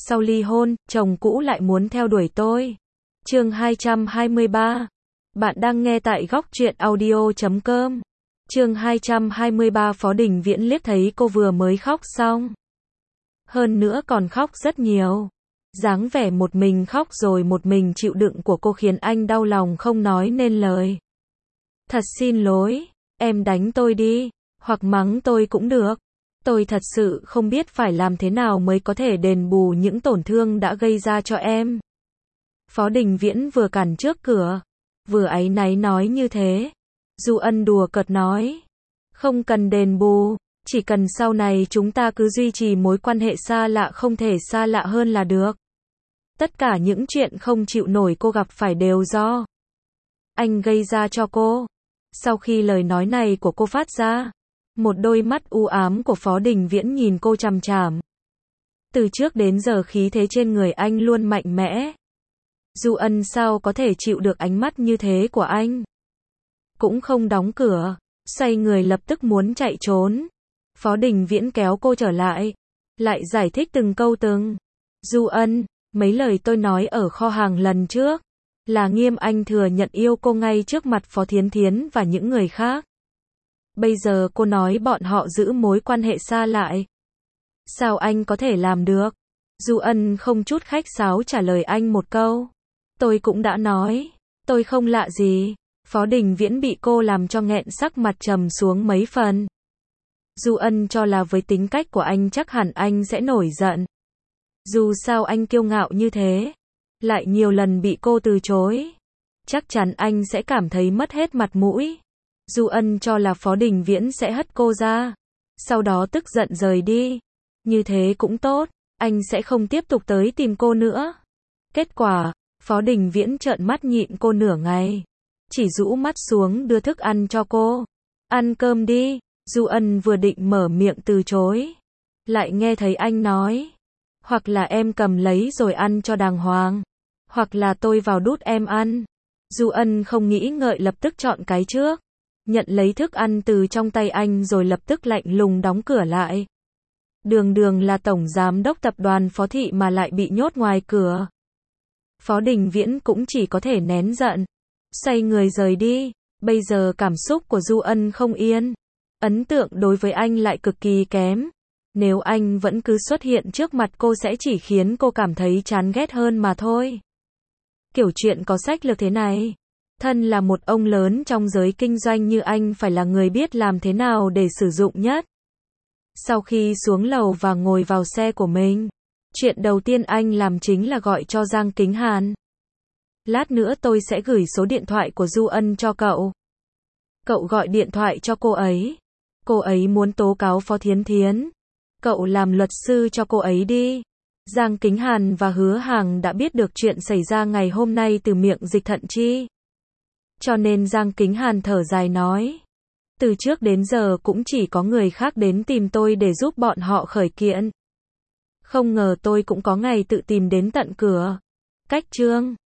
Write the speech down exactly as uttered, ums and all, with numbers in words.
sau ly hôn, chồng cũ lại muốn theo đuổi tôi. Chương hai trăm hai mươi ba. Bạn đang nghe tại góc truyện audio chấm com. Chương hai trăm hai mươi ba. Phó Đình Viễn liếc thấy cô vừa mới khóc xong. Hơn nữa còn khóc rất nhiều. Dáng vẻ một mình khóc rồi một mình chịu đựng của cô khiến anh đau lòng không nói nên lời. Thật xin lỗi, em đánh tôi đi, hoặc mắng tôi cũng được. Tôi thật sự không biết phải làm thế nào mới có thể đền bù những tổn thương đã gây ra cho em. Phó Đình Viễn vừa cản trước cửa, vừa áy náy nói như thế. Du Ân đùa cợt nói, không cần đền bù, chỉ cần sau này chúng ta cứ duy trì mối quan hệ xa lạ không thể xa lạ hơn là được. Tất cả những chuyện không chịu nổi cô gặp phải đều do anh gây ra cho cô. Sau khi lời nói này của cô phát ra, một đôi mắt u ám của Phó Đình Viễn nhìn cô chằm chằm. Từ trước đến giờ khí thế trên người anh luôn mạnh mẽ. Du Ân sao có thể chịu được ánh mắt như thế của anh? Cũng không đóng cửa, xoay người lập tức muốn chạy trốn. Phó Đình Viễn kéo cô trở lại, lại giải thích từng câu từng. Du Ân, mấy lời tôi nói ở kho hàng lần trước, là nghiêm anh thừa nhận yêu cô ngay trước mặt Phó Thiến Thiến và những người khác. Bây giờ cô nói bọn họ giữ mối quan hệ xa lại. Sao anh có thể làm được? Du Ân không chút khách sáo trả lời anh một câu. Tôi cũng đã nói, tôi không lạ gì. Phó Đình Viễn bị cô làm cho nghẹn sắc mặt trầm xuống mấy phần. Du Ân cho là với tính cách của anh chắc hẳn anh sẽ nổi giận. Dù sao anh kiêu ngạo như thế, lại nhiều lần bị cô từ chối, chắc chắn anh sẽ cảm thấy mất hết mặt mũi. Du Ân cho là Phó Đình Viễn sẽ hất cô ra, sau đó tức giận rời đi. Như thế cũng tốt, anh sẽ không tiếp tục tới tìm cô nữa. Kết quả, Phó Đình Viễn trợn mắt nhịn cô nửa ngày, chỉ rũ mắt xuống đưa thức ăn cho cô. Ăn cơm đi. Du Ân vừa định mở miệng từ chối, lại nghe thấy anh nói, hoặc là em cầm lấy rồi ăn cho đàng hoàng, hoặc là tôi vào đút em ăn. Du Ân không nghĩ ngợi lập tức chọn cái trước, nhận lấy thức ăn từ trong tay anh rồi lập tức lạnh lùng đóng cửa lại. Đường đường là tổng giám đốc tập đoàn Phó Thị mà lại bị nhốt ngoài cửa. Phó Đình Viễn cũng chỉ có thể nén giận, xoay người rời đi. Bây giờ cảm xúc của Du Ân không yên, ấn tượng đối với anh lại cực kỳ kém. Nếu anh vẫn cứ xuất hiện trước mặt cô sẽ chỉ khiến cô cảm thấy chán ghét hơn mà thôi. Kiểu chuyện có sách lược thế này, thân là một ông lớn trong giới kinh doanh như anh phải là người biết làm thế nào để sử dụng nhất. Sau khi xuống lầu và ngồi vào xe của mình, chuyện đầu tiên anh làm chính là gọi cho Giang Kính Hàn. Lát nữa tôi sẽ gửi số điện thoại của Du Ân cho cậu. Cậu gọi điện thoại cho cô ấy. Cô ấy muốn tố cáo Phó Thiến Thiến. Cậu làm luật sư cho cô ấy đi. Giang Kính Hàn và Hứa Hàng đã biết được chuyện xảy ra ngày hôm nay từ miệng Dịch Thận Chi. Cho nên Giang Kính Hàn thở dài nói, từ trước đến giờ cũng chỉ có người khác đến tìm tôi để giúp bọn họ khởi kiện. Không ngờ tôi cũng có ngày tự tìm đến tận cửa. Cách chương